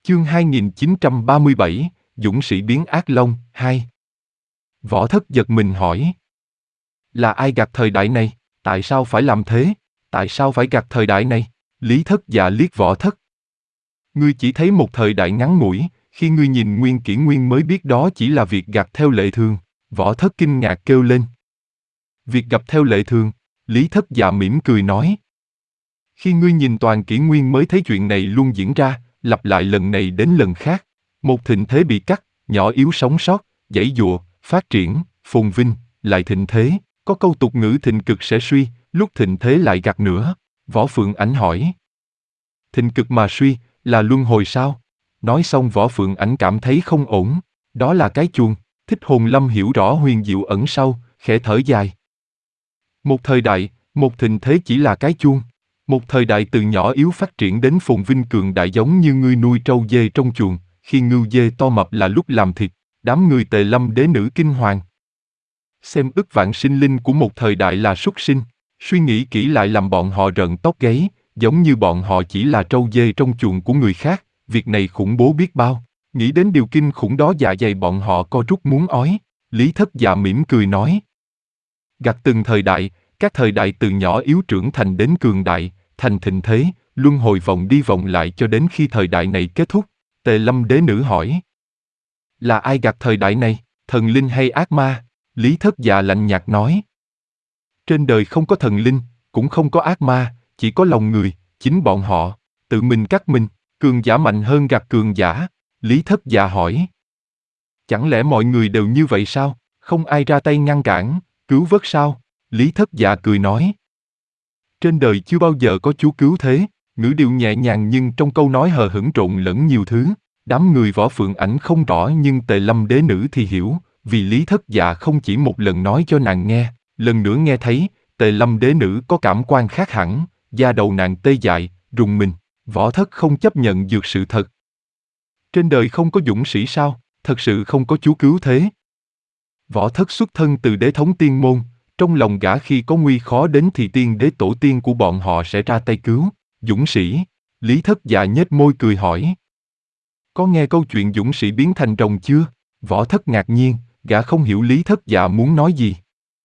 Chương 2937, Dũng sĩ biến ác long, 2. Võ Thất giật mình hỏi. Là ai gặt thời đại này? Tại sao phải làm thế? Tại sao phải gặt thời đại này? Lý Thất Dạ liếc Võ Thất. Ngươi chỉ thấy một thời đại ngắn ngủi, khi ngươi nhìn nguyên kỷ nguyên mới biết đó chỉ là việc gặt theo lệ thường. Võ Thất kinh ngạc kêu lên. Việc gặp theo lệ thường, Lý Thất Dạ mỉm cười nói. Khi ngươi nhìn toàn kỷ nguyên mới thấy chuyện này luôn diễn ra, lặp lại lần này đến lần khác. Một thịnh thế bị cắt, nhỏ yếu sống sót, giãy giụa, phát triển, phồn vinh, lại thịnh thế. Có câu tục ngữ thịnh cực sẽ suy, lúc thịnh thế lại gặt nữa. Võ Phượng Ảnh hỏi. Thịnh cực mà suy, là luân hồi sao? Nói xong Võ Phượng Ảnh cảm thấy không ổn. Đó là cái chuông. Thích Hồn Lâm hiểu rõ huyền diệu ẩn sau, khẽ thở dài. Một thời đại, một thịnh thế chỉ là cái chuông. Một thời đại từ nhỏ yếu phát triển đến phồn vinh cường đại giống như ngươi nuôi trâu dê trong chuồng, khi ngưu dê to mập là lúc làm thịt, đám người Tề Lâm đế nữ kinh hoàng. Xem ức vạn sinh linh của một thời đại là súc sinh, suy nghĩ kỹ lại làm bọn họ rợn tóc gáy, giống như bọn họ chỉ là trâu dê trong chuồng của người khác, việc này khủng bố biết bao. Nghĩ đến điều kinh khủng đó dạ dày bọn họ co rút muốn ói. Lý Thất Dạ mỉm cười nói. Gặt từng thời đại, các thời đại từ nhỏ yếu trưởng thành đến cường đại, thành thịnh thế, luân hồi vòng đi vòng lại cho đến khi thời đại này kết thúc. Tề Lâm đế nữ hỏi. Là ai gặt thời đại này, thần linh hay ác ma? Lý Thất Dạ lạnh nhạt nói. Trên đời không có thần linh, cũng không có ác ma, chỉ có lòng người, chính bọn họ, tự mình cắt mình, cường giả mạnh hơn gặt cường giả. Lý Thất Dạ hỏi. Chẳng lẽ mọi người đều như vậy sao, không ai ra tay ngăn cản, cứu vớt sao? Lý Thất Dạ cười nói. Trên đời chưa bao giờ có Chúa cứu thế, ngữ điệu nhẹ nhàng nhưng trong câu nói hờ hững trộn lẫn nhiều thứ. Đám người Võ Phượng Ảnh không rõ nhưng Tề Lâm đế nữ thì hiểu, vì Lý Thất Dạ không chỉ một lần nói cho nàng nghe, lần nữa nghe thấy, Tề Lâm đế nữ có cảm quan khác hẳn, da đầu nàng tê dại, rùng mình. Võ Thất không chấp nhận được sự thật. Trên đời không có dũng sĩ sao, thật sự không có Chúa cứu thế. Võ Thất xuất thân từ đế thống tiên môn, trong lòng gã khi có nguy khó đến thì tiên đế tổ tiên của bọn họ sẽ ra tay cứu. Dũng sĩ? Lý Thất Dạ nhếch môi cười hỏi. Có nghe câu chuyện dũng sĩ biến thành rồng chưa? Võ Thất ngạc nhiên, gã không hiểu Lý Thất Dạ muốn nói gì.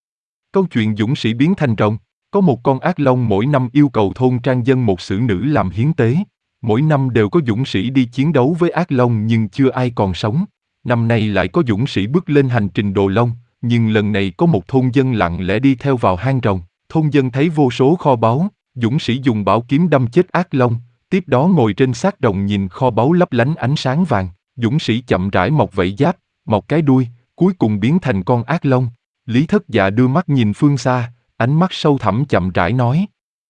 Câu chuyện dũng sĩ biến thành rồng, có một con ác long mỗi năm yêu cầu thôn trang dân một xử nữ làm hiến tế. Mỗi năm đều có dũng sĩ đi chiến đấu với ác long nhưng chưa ai còn sống. Năm nay lại có dũng sĩ bước lên hành trình đồ long, nhưng lần này có một thôn dân lặng lẽ đi theo vào hang rồng. Thôn dân thấy vô số kho báu, dũng sĩ dùng bảo kiếm đâm chết ác long, tiếp đó ngồi trên xác rồng nhìn kho báu lấp lánh ánh sáng vàng. Dũng sĩ chậm rãi mọc vảy giáp, mọc cái đuôi, cuối cùng biến thành con ác long. Lý Thất Dạ đưa mắt nhìn phương xa, ánh mắt sâu thẳm chậm rãi nói.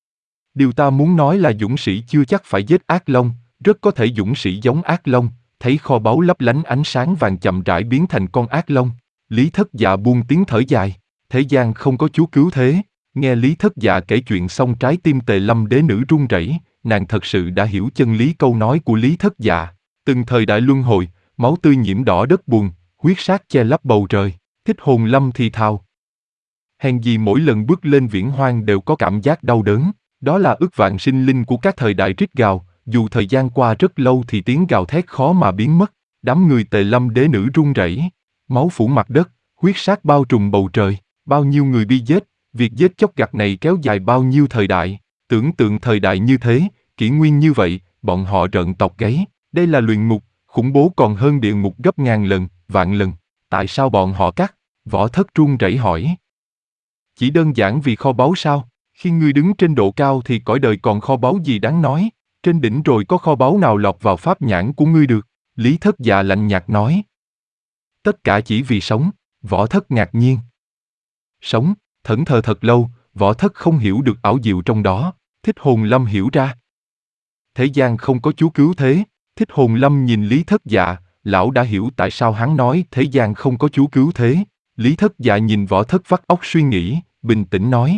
Điều ta muốn nói là dũng sĩ chưa chắc phải giết ác long, rất có thể dũng sĩ giống ác long, thấy kho báu lấp lánh ánh sáng vàng chậm rãi biến thành con ác long. Lý Thất Dạ buông tiếng thở dài, thế gian không có Chúa cứu thế. Nghe Lý Thất Dạ kể chuyện xong trái tim Tề Lâm đế nữ run rẩy, nàng thật sự đã hiểu chân lý câu nói của Lý Thất Dạ. Từng thời đại luân hồi, máu tươi nhiễm đỏ đất buồn, huyết sát che lấp bầu trời. Thích Hồn Lâm thì thào. Hèn gì mỗi lần bước lên viễn hoang đều có cảm giác đau đớn, đó là ức vạn sinh linh của các thời đại rít gào, dù thời gian qua rất lâu thì tiếng gào thét khó mà biến mất. Đám người Tề Lâm đế nữ run rẩy, máu phủ mặt đất, huyết sát bao trùm bầu trời, bao nhiêu người bị giết, việc giết chóc gặt này kéo dài bao nhiêu thời đại, tưởng tượng thời đại như thế, kỷ nguyên như vậy, bọn họ rợn tóc gáy, đây là luyện ngục, khủng bố còn hơn địa ngục gấp ngàn lần, vạn lần, tại sao bọn họ cắt? Võ Thất run rẩy hỏi. Chỉ đơn giản vì kho báu sao? Khi ngươi đứng trên độ cao thì cõi đời còn kho báu gì đáng nói, trên đỉnh rồi có kho báu nào lọt vào pháp nhãn của ngươi được? Lý Thất Dạ lạnh nhạt nói. Tất cả chỉ vì sống. Võ Thất ngạc nhiên. Sống, thẫn thờ thật lâu, Võ Thất không hiểu được ảo diệu trong đó. Thích Hồn Lâm hiểu ra. Thế gian không có Chúa cứu thế. Thích Hồn Lâm nhìn Lý Thất Dạ, lão đã hiểu tại sao hắn nói thế gian không có Chúa cứu thế. Lý Thất Dạ nhìn Võ Thất vắt óc suy nghĩ, bình tĩnh nói.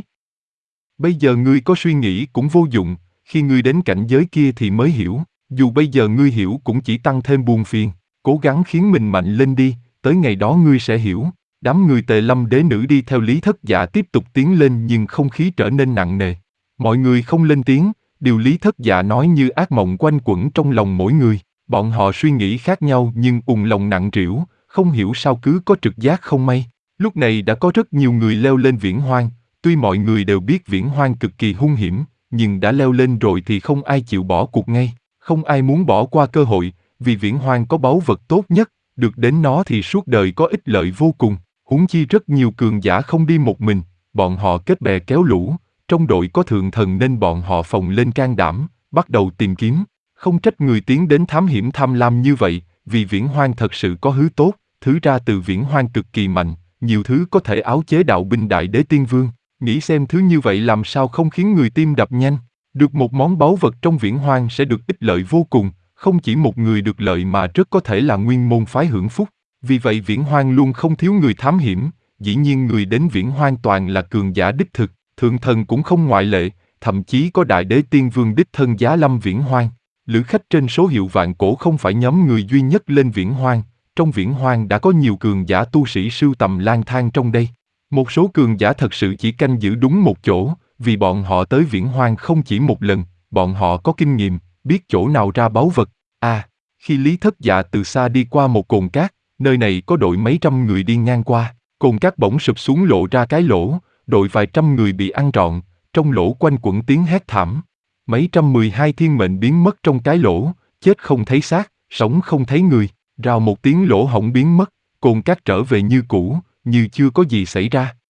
Bây giờ ngươi có suy nghĩ cũng vô dụng, khi ngươi đến cảnh giới kia thì mới hiểu, dù bây giờ ngươi hiểu cũng chỉ tăng thêm buồn phiền, cố gắng khiến mình mạnh lên đi, tới ngày đó ngươi sẽ hiểu. Đám người Tề Lâm đế nữ đi theo Lý Thất Dạ tiếp tục tiến lên nhưng không khí trở nên nặng nề. Mọi người không lên tiếng, điều Lý Thất Dạ nói như ác mộng quanh quẩn trong lòng mỗi người. Bọn họ suy nghĩ khác nhau nhưng lòng nặng trĩu, không hiểu sao cứ có trực giác không may. Lúc này đã có rất nhiều người leo lên Viễn Hoang, tuy mọi người đều biết Viễn Hoang cực kỳ hung hiểm, nhưng đã leo lên rồi thì không ai chịu bỏ cuộc ngay, không ai muốn bỏ qua cơ hội, vì Viễn Hoang có báu vật tốt nhất, được đến nó thì suốt đời có ích lợi vô cùng, huống chi rất nhiều cường giả không đi một mình, bọn họ kết bè kéo lũ, trong đội có thượng thần nên bọn họ phồng lên can đảm, bắt đầu tìm kiếm. Không trách người tiến đến thám hiểm tham lam như vậy, vì Viễn Hoang thật sự có thứ tốt, thứ ra từ Viễn Hoang cực kỳ mạnh, nhiều thứ có thể áo chế đạo binh đại đế tiên vương. Nghĩ xem thứ như vậy làm sao không khiến người tim đập nhanh. Được một món báu vật trong Viễn Hoang sẽ được ích lợi vô cùng, không chỉ một người được lợi mà rất có thể là nguyên môn phái hưởng phúc. Vì vậy Viễn Hoang luôn không thiếu người thám hiểm, dĩ nhiên người đến Viễn Hoang toàn là cường giả đích thực, thượng thần cũng không ngoại lệ, thậm chí có đại đế tiên vương đích thân giá lâm Viễn Hoang. Lữ khách trên số hiệu vạn cổ không phải nhóm người duy nhất lên Viễn Hoang, trong Viễn Hoang đã có nhiều cường giả tu sĩ sưu tầm lang thang trong đây. Một số cường giả thật sự chỉ canh giữ đúng một chỗ, vì bọn họ tới Viễn Hoang không chỉ một lần, bọn họ có kinh nghiệm, biết chỗ nào ra báu vật. Khi Lý Thất Dạ từ xa đi qua một cồn cát, nơi này có đội mấy trăm người đi ngang qua, cồn cát bỗng sụp xuống lộ ra cái lỗ, đội vài trăm người bị ăn trọn, trong lỗ quanh quẩn tiếng hét thảm. Mấy trăm 12 thiên mệnh biến mất trong cái lỗ, chết không thấy xác, sống không thấy người, rào một tiếng lỗ hổng biến mất, cồn cát trở về như cũ, như chưa có gì xảy ra.